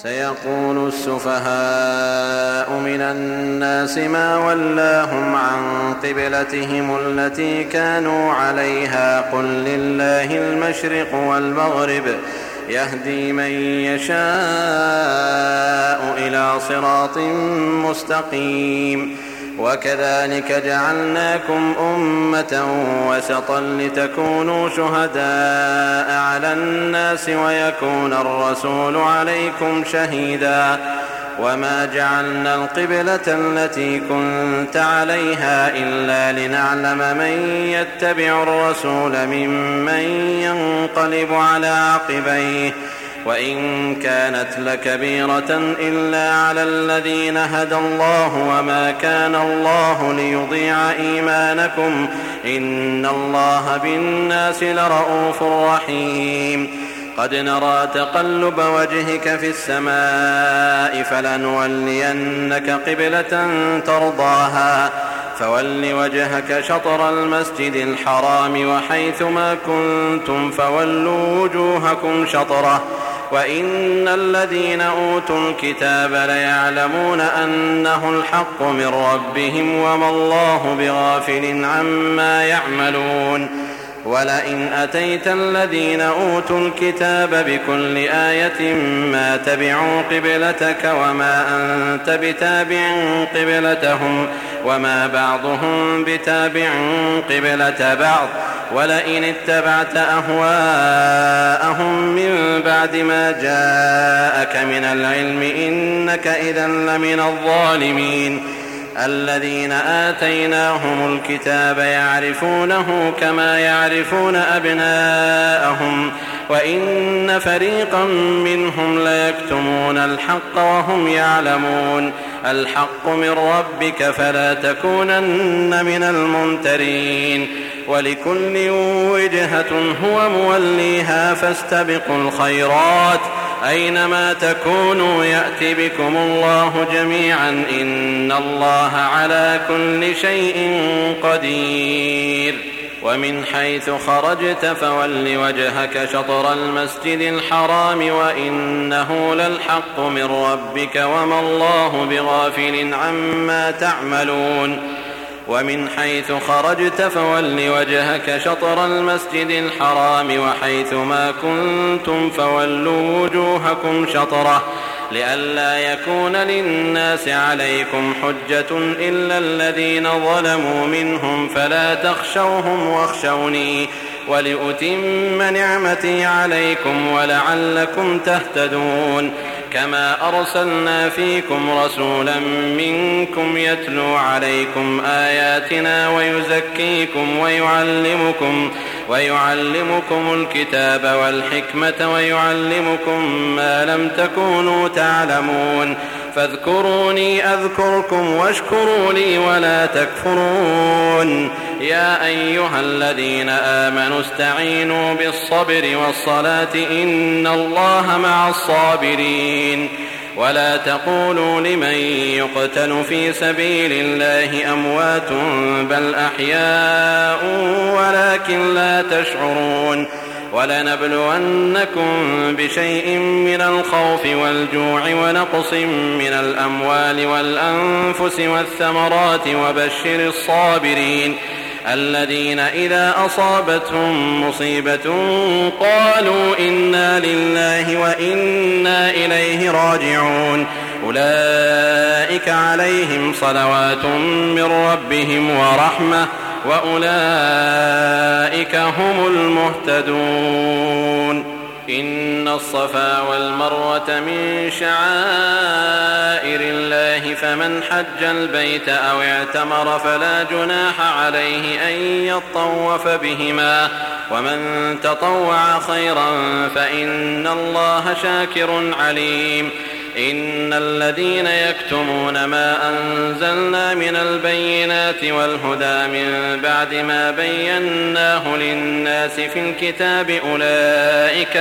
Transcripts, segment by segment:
سيقول السفهاء من الناس ما ولاهم عن قبلتهم التي كانوا عليها قل لله المشرق والمغرب يهدي من يشاء إلى صراط مستقيم. وكذلك جعلناكم أمة وسطا لتكونوا شهداء على الناس ويكون الرسول عليكم شهيدا. وما جعلنا القبلة التي كنت عليها إلا لنعلم من يتبع الرسول ممن ينقلب على عقبيه وإن كانت لكبيرة إلا على الذين هدى الله وما كان الله ليضيع إيمانكم إن الله بالناس لرءوف رحيم. قد نرى تقلب وجهك في السماء فلنولينك قبلة ترضاها فول وجهك شطر المسجد الحرام وحيثما كنتم فولوا وجوهكم شطره وإن الذين أوتوا الكتاب ليعلمون أنه الحق من ربهم وما الله بغافل عما يعملون. ولئن أتيت الذين أوتوا الكتاب بكل آية ما تبعوا قبلتك وما أنت بتابع قبلتهم وما بعضهم بتابع قبلة بعض ولئن اتبعت أهواءهم من بعد ما جاءك من العلم إنك إذا لمن الظالمين. الذين آتيناهم الكتاب يعرفونه كما يعرفون أبناءهم وإن فريقا منهم ليكتمون الحق وهم يعلمون. الحق من ربك فلا تكونن من الممترين. ولكل وجهة هو موليها فاستبقوا الخيرات أينما تكونوا يأتي بكم الله جميعا إن الله على كل شيء قدير. ومن حيث خرجت فول وجهك شطر المسجد الحرام وإنه للحق من ربك وما الله بغافل عما تعملون. ومن حيث خرجت فول وجهك شطر المسجد الحرام وحيثما كنتم فولوا وجوهكم شطره لئلا يكون للناس عليكم حجة إلا الذين ظلموا منهم فلا تخشوهم واخشوني ولأتم نعمتي عليكم ولعلكم تهتدون. كما أرسلنا فيكم رسولا منكم يتلو عليكم آياتنا ويزكيكم ويعلمكم الكتاب والحكمة ويعلمكم ما لم تكونوا تعلمون. فاذكروني أذكركم واشكروا لي ولا تكفرون. يا أيها الذين آمنوا استعينوا بالصبر والصلاة إن الله مع الصابرين. ولا تقولوا لمن يقتل في سبيل الله أموات بل أحياء ولكن لا تشعرون. ولنبلونكم بشيء من الخوف والجوع ونقص من الأموال والأنفس والثمرات وبشر الصابرين الذين إذا أصابتهم مصيبة قالوا إنا لله وإنا إليه راجعون. أولئك عليهم صلوات من ربهم ورحمة وأولئك هم المهتدون. إن الصفا والمروة من شعائر الله فمن حج البيت أو اعتمر فلا جناح عليه أن يطوف بهما ومن تطوع خيرا فإن الله شاكر عليم. إن الذين يكتمون ما أنزلنا من البينات والهدى من بعد ما بيناه للناس في الكتاب أولئك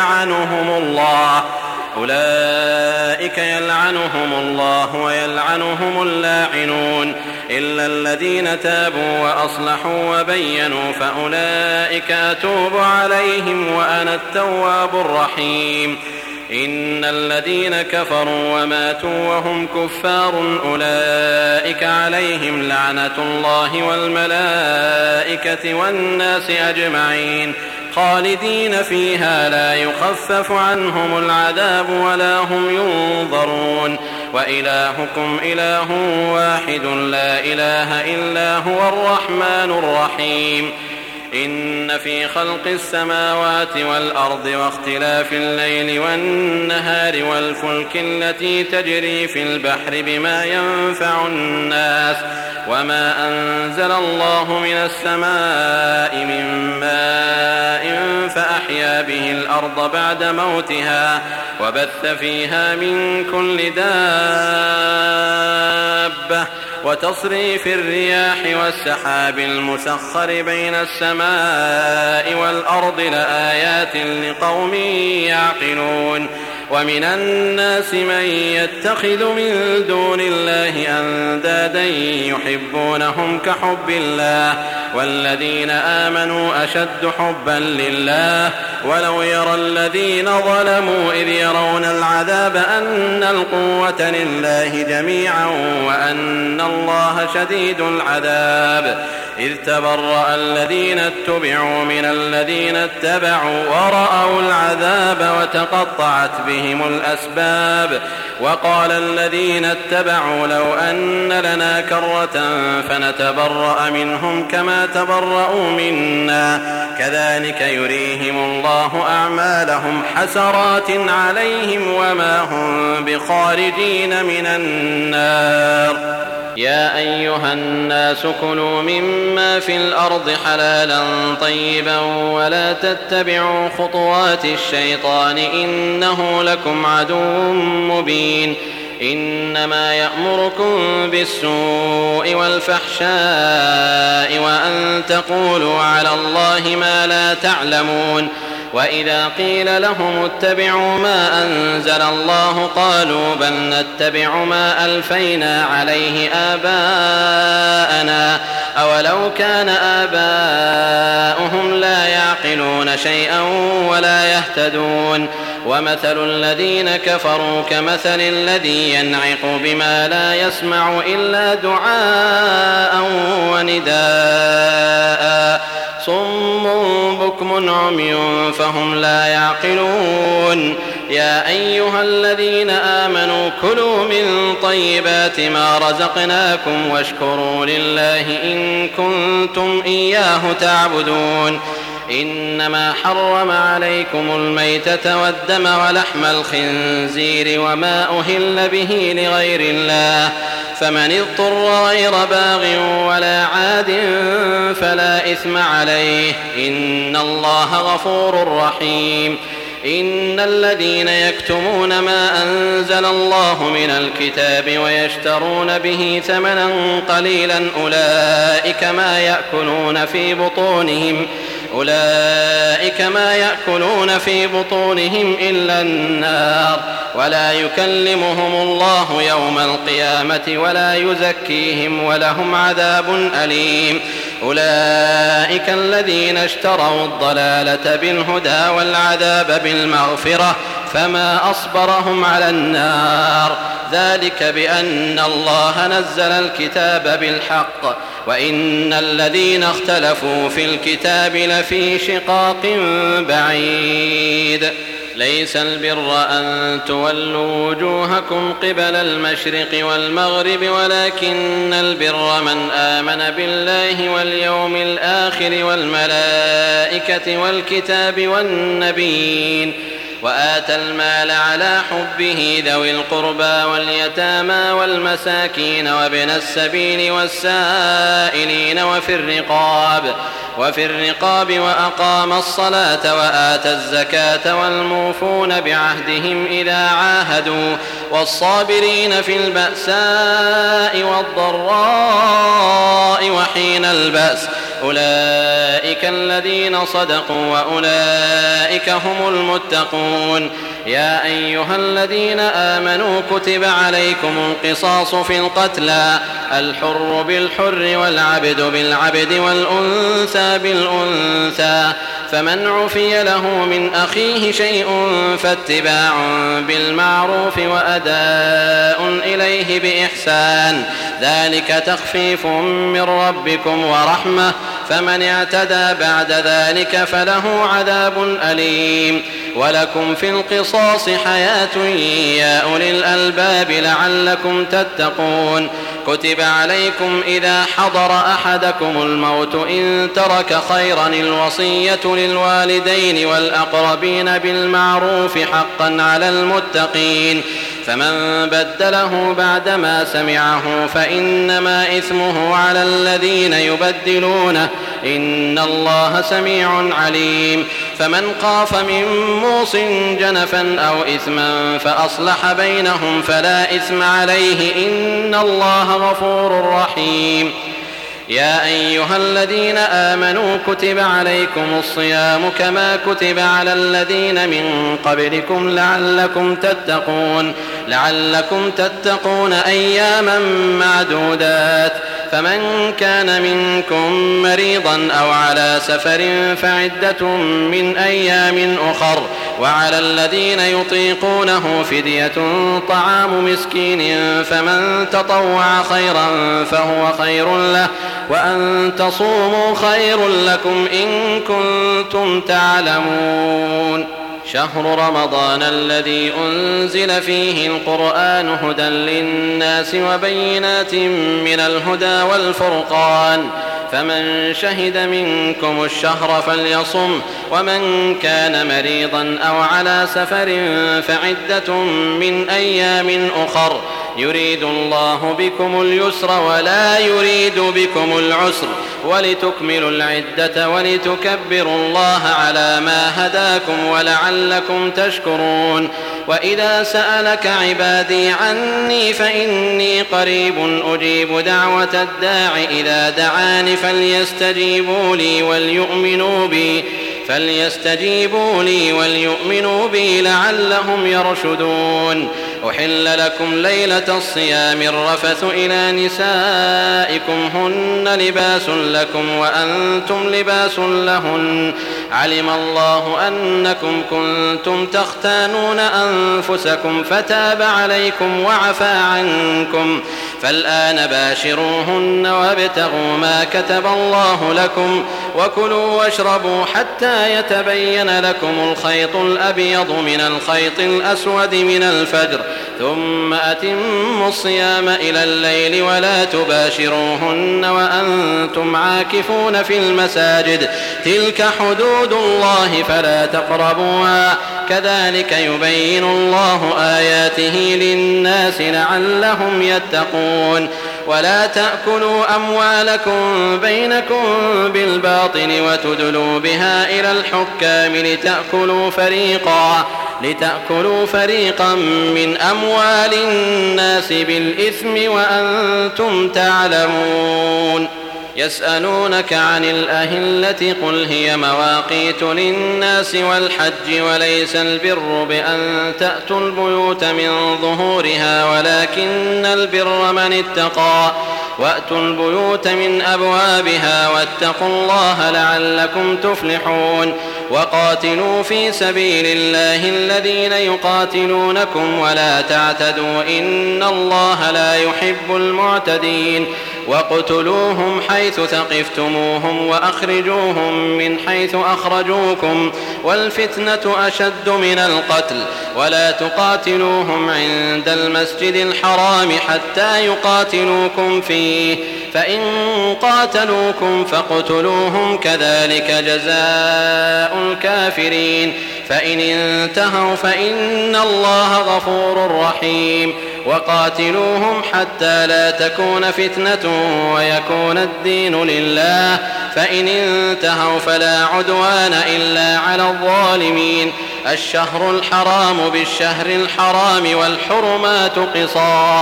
يلعنهم الله ويلعنهم اللاعنون إلا الذين تابوا وأصلحوا وبينوا فأولئك أتوب عليهم وأنا التواب الرحيم. إن الذين كفروا وماتوا وهم كفار أولئك عليهم لعنة الله والملائكة والناس أجمعين خالدين فيها لا يخفف عنهم العذاب ولا هم ينظرون وإلهكم إله واحد لا إله إلا هو الرحمن الرحيم إن في خلق السماوات والأرض واختلاف الليل والنهار والفلك التي تجري في البحر بما ينفع الناس وما أنزل الله من السماء من ماء فأحيا به الأرض بعد موتها وبث فيها من كل دابة وتصريف الرياح والسحاب المسخر بين السماء والأرض لآيات لقوم يعقلون ومن الناس من يتخذ من دون الله أندادا يحبونهم كحب الله والذين آمنوا أشد حبا لله ولو يرى الذين ظلموا إذ يرون العذاب أن القوة لله جميعا وأن الله شديد العذاب إذ تبرأ الذين اتبعوا من الذين اتبعوا ورأوا العذاب وتقطعت بهم الأسباب وقال الذين اتبعوا لو أن لنا كرة فنتبرأ منهم كما تبرأوا منا كذلك يريهم الله أعمالهم حسرات عليهم وما هم بخارجين من النار يا أيها الناس كلوا مما في الأرض حلالا طيبا ولا تتبعوا خطوات الشيطان إنه لكم عدو مبين إنما يأمركم بالسوء والفحشاء وأن تقولوا على الله ما لا تعلمون وإذا قيل لهم اتبعوا ما أنزل الله قالوا بل نتبع ما ألفينا عليه آباءنا أولو كان آباؤهم لا يعقلون شيئا ولا يهتدون ومثل الذين كفروا كمثل الذي ينعق بما لا يسمع إلا دعاء ونداء صم بكم عمي فهم لا يعقلون يا أيها الذين آمنوا كلوا من طيبات ما رزقناكم واشكروا لله إن كنتم إياه تعبدون إنما حرم عليكم الميتة والدم ولحم الخنزير وما أهل به لغير الله فمن اضطر غير باغ ولا عاد فلا إثم عليه إن الله غفور رحيم إن الذين يكتمون ما أنزل الله من الكتاب ويشترون به ثمنا قليلا أولئك ما يأكلون في بطونهم إلا النار ولا يكلمهم الله يوم القيامة ولا يزكيهم ولهم عذاب أليم أولئك الذين اشتروا الضلالة بالهدى والعذاب بالمغفرة فما أصبرهم على النار ذلك بأن الله نزل الكتاب بالحق وإن الذين اختلفوا في الكتاب لفي شقاق بعيد ليس البر أن تولوا وجوهكم قبل المشرق والمغرب ولكن البر من آمن بالله واليوم الآخر والملائكة والكتاب والنبيين وآتى المال على حبه ذوي القربى واليتامى والمساكين وابن السبيل والسائلين وفي الرقاب وأقام الصلاة وآتى الزكاة والموفون بعهدهم إذا عاهدوا والصابرين في البأساء والضراء وحين البأس أولئك الذين صدقوا وأولئك هم المتقون يا أيها الذين آمنوا كتب عليكم القصاص في القتلى الحر بالحر والعبد بالعبد والأنثى بالأنثى فمن عفي له من أخيه شيء فاتباع بالمعروف وأداء إليه بإحسان ذلك تخفيف من ربكم ورحمة فمن اعتدى بعد ذلك فله عذاب أليم ولكم في القصاص حياة يا أولي الألباب لعلكم تتقون كتب عليكم إذا حضر أحدكم الموت إن ترك خيرا الوصية للوالدين والأقربين بالمعروف حقا على المتقين فمن بدله بعدما سمعه فإنما إثمه على الذين يبدلونه إن الله سميع عليم فمن خاف من موص جنفا أو إثما فأصلح بينهم فلا إثم عليه إن الله غفور رحيم يا أيها الذين آمنوا كتب عليكم الصيام كما كتب على الذين من قبلكم لعلكم تتقون أياما معدودات فمن كان منكم مريضا أو على سفر فعدة من أيام أخر وعلى الذين يطيقونه فدية طعام مسكين فمن تطوع خيرا فهو خير له وأن تصوموا خير لكم إن كنتم تعلمون شهر رمضان الذي أنزل فيه القرآن هدى للناس وبينات من الهدى والفرقان فمن شهد منكم الشهر فليصم ومن كان مريضا أو على سفر فعدة من أيام أخر يريد الله بكم اليسر ولا يريد بكم العسر ولتكملوا العدة ولتكبروا الله على ما هداكم ولعلكم تشكرون وإذا سألك عبادي عني فإني قريب أجيب دعوة الداع إذا دعان فليستجيبوا لي وليؤمنوا بي لعلهم يرشدون أحل لكم ليلة الصيام الرفث إلى نسائكم هن لباس لكم وأنتم لباس لهن علم الله أنكم كنتم تختانون أنفسكم فتاب عليكم وعفى عنكم فالآن باشروهن وابتغوا ما كتب الله لكم وكلوا واشربوا حتى يتبين لكم الخيط الأبيض من الخيط الأسود من الفجر ثم أتموا الصيام إلى الليل ولا تباشروهن وأنتم عاكفون في المساجد تلك حدود الله فلا تقربوها كذلك يبين الله آياته للناس لعلهم يتقون ولا تأكلوا أموالكم بينكم بالباطل وتدلوا بها إلى الحكام لتأكلوا فريقا من أموال الناس بالإثم وأنتم تعلمون يسألونك عن الأهلة قل هي مواقيت للناس والحج وليس البر بأن تأتوا البيوت من ظهورها ولكن البر من اتقى وأتوا البيوت من أبوابها واتقوا الله لعلكم تفلحون وقاتلوا في سبيل الله الذين يقاتلونكم ولا تعتدوا إن الله لا يحب المعتدين واقتلوهم حيث ثقفتموهم وأخرجوهم من حيث أخرجوكم والفتنة أشد من القتل ولا تقاتلوهم عند المسجد الحرام حتى يقاتلوكم فيه فإن قاتلوكم فاقتلوهم كذلك جزاء الكافرين فإن انتهوا فإن الله غفور رحيم وقاتلوهم حتى لا تكون فتنة ويكون الدين لله فإن انتهوا فلا عدوان إلا على الظالمين الشهر الحرام بالشهر الحرام والحرمات قصاص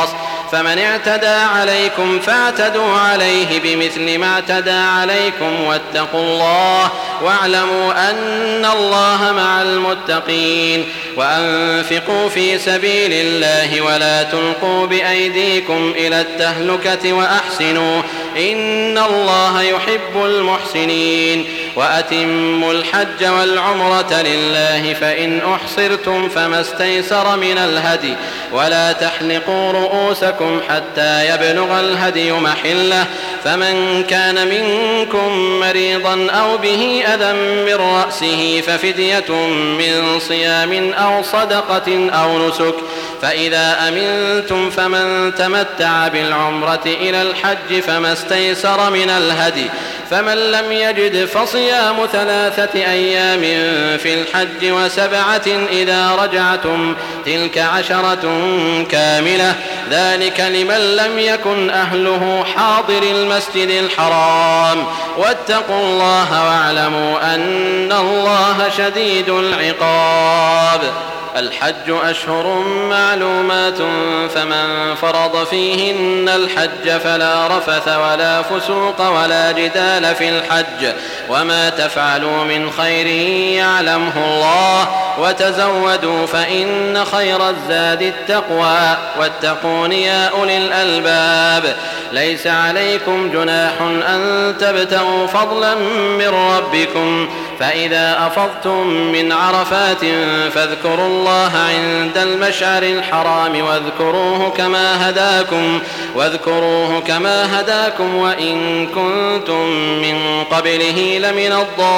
فمن اعتدى عليكم فاعتدوا عليه بمثل ما اعتدى عليكم واتقوا الله واعلموا أن الله مع المتقين وأنفقوا في سبيل الله ولا تلقوا بأيديكم إلى التهلكة وأحسنوا إن الله يحب المحسنين وأتموا الحج والعمرة لله فإن أحصرتم فما استيسر من الهدي ولا تحلقوا رؤوسكم حتى يبلغ الهدي محله فمن كان منكم مريضا أو به أذى من رأسه ففدية من صيام أو صدقة أو نسك فإذا أمنتم فمن تمتع بالعمرة إلى الحج فما استيسر من الهدي فمن لم يجد فصيام 3 أيام في الحج و7 إذا رجعتم تلك 10 كاملة ذلك لمن لم يكن أهله حاضر المسجد الحرام واتقوا الله واعلموا أن الله شديد العقاب. الحج أشهر معلومات فمن فرض فيهن الحج فلا رفث ولا فسوق ولا جدال في الحج وما تفعلوا من خير يعلمه الله وتزودوا فإن خير الزاد التقوى واتقون يا أولي الألباب. ليس عليكم جناح أن تبتغوا فضلا من ربكم فإذا أفضتم من عرفات فاذكروا الله عند المشعر الحرام واذكروه كما هداكم وإن كنتم من قبله لمن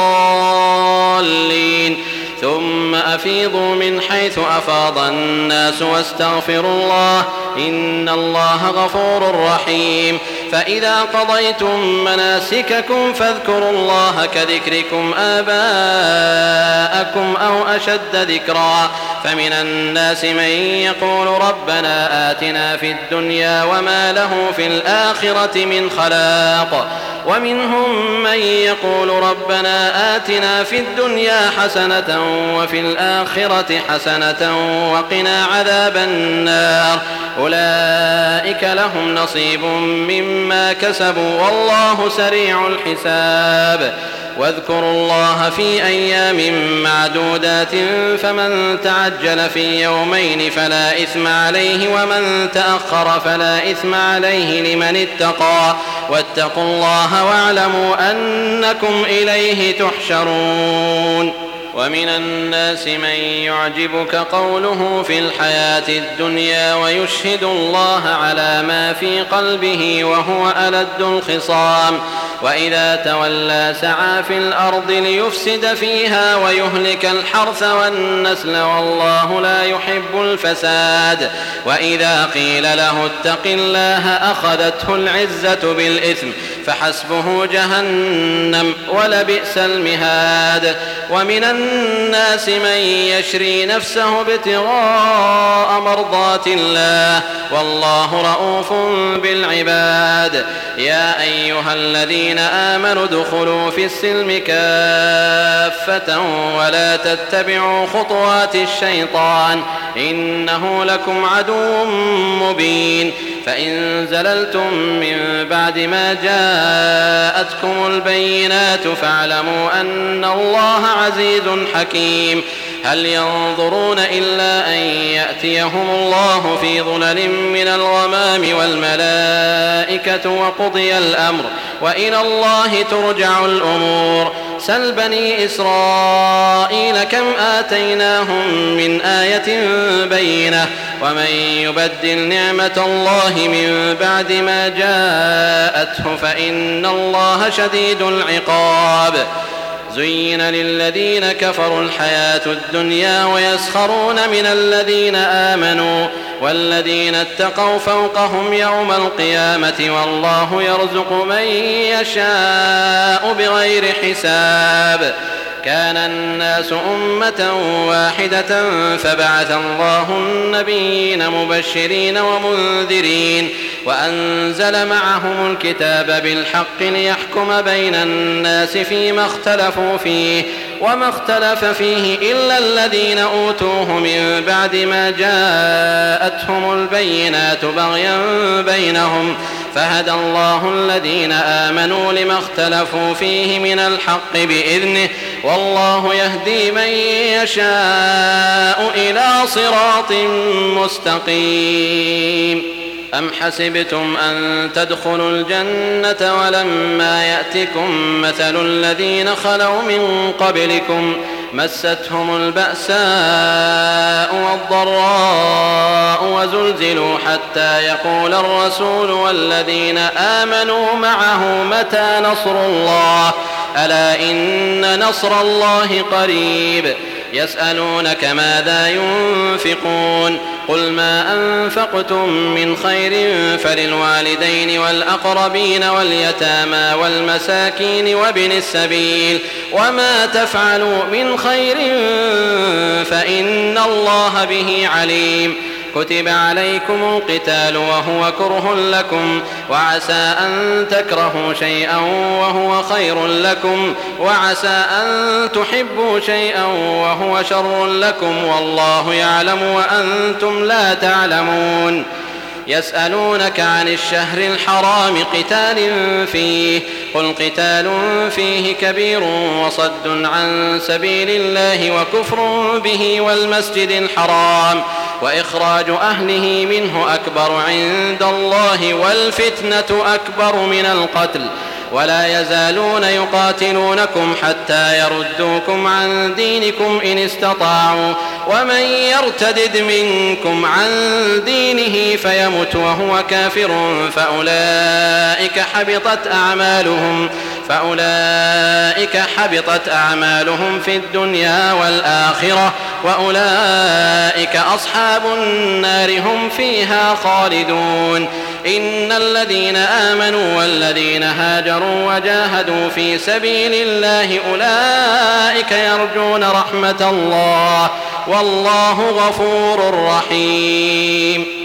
الضالين ثم أفيضوا من حيث أفاض الناس واستغفروا الله إن الله غفور رحيم. فإذا قضيتم مناسككم فاذكروا الله كذكركم آباءكم أو أشد ذكرا فمن الناس من يقول ربنا آتنا في الدنيا وما له في الآخرة من خلاق ومنهم من يقول ربنا آتنا في الدنيا حسنة وفي الآخرة حسنة وقنا عذاب النار أولئك لهم نصيب مما كسبوا والله سريع الحساب. واذكروا الله في أيام معدودات فمن تعجل في يومين فلا إثم عليه ومن تأخر فلا إثم عليه لمن اتقى واتقوا الله واعلموا أنكم إليه تحشرون. ومن الناس من يعجبك قوله في الحياة الدنيا ويشهد الله على ما في قلبه وهو ألد الخصام وإذا تولى سعى في الأرض ليفسد فيها ويهلك الحرث والنسل والله لا يحب الفساد وإذا قيل له اتق الله أخذته العزة بالإثم فحسبه جهنم ولبئس المهاد. ومن الناس من يشري نفسه ابتغاء مرضات الله والله رؤوف بالعباد. يا أيها الذين آمنوا ادخلوا في السلم كافة ولا تتبعوا خطوات الشيطان إنه لكم عدو مبين. فإن زللتم من بعد ما جاءتكم البينات فاعلموا أن الله عزيز حكيم. هل ينظرون إلا أن يأتيهم الله في ظلل من الغمام والملائكة وقضي الأمر وإلى الله ترجع الأمور. سل بني إسرائيل كم آتيناهم من آية بينة ومن يبدل نعمة الله من بعد ما جاءته فإن الله شديد العقاب. زين للذين كفروا الحياة الدنيا ويسخرون من الذين آمنوا والذين اتقوا فوقهم يوم القيامة والله يرزق من يشاء بغير حساب. كان الناس أمة واحدة فبعث الله النبيين مبشرين ومنذرين وأنزل معهم الكتاب بالحق ليحكم بين الناس فيما اختلفوا فيه وما اختلف فيه إلا الذين أوتوه من بعد ما جاءتهم البينات بغيا بينهم فهدى الله الذين آمنوا لما اختلفوا فيه من الحق بإذنه والله يهدي من يشاء إلى صراط مستقيم. أم حسبتم أن تدخلوا الجنة ولما يأتكم مثل الذين خلوا من قبلكم مستهم البأساء والضراء وزلزلوا حتى يقول الرسول والذين آمنوا معه متى نصر الله ألا إن نصر الله قريب. يسألونك ماذا ينفقون قل ما أنفقتم من خير فللوالدين والأقربين واليتامى والمساكين وابن السبيل وما تفعلوا من خير فإن الله به عليم. كتب عليكم القتال وهو كره لكم وعسى أن تكرهوا شيئا وهو خير لكم وعسى أن تحبوا شيئا وهو شر لكم والله يعلم وأنتم لا تعلمون. يسألونك عن الشهر الحرام قتال فيه قل قتال فيه كبير وصد عن سبيل الله وكفر به والمسجد الحرام وإخراج أهله منه أكبر عند الله والفتنة أكبر من القتل ولا يزالون يقاتلونكم حتى يردوكم عن دينكم إن استطاعوا ومن يرتدد منكم عن دينه فيمت وهو كافر فأولئك حبطت أعمالهم في الدنيا والآخرة وأولئك أصحاب النار هم فيها خالدون. إن الذين آمنوا والذين هاجروا وجاهدوا في سبيل الله أولئك يرجون رحمة الله والله غفور رحيم.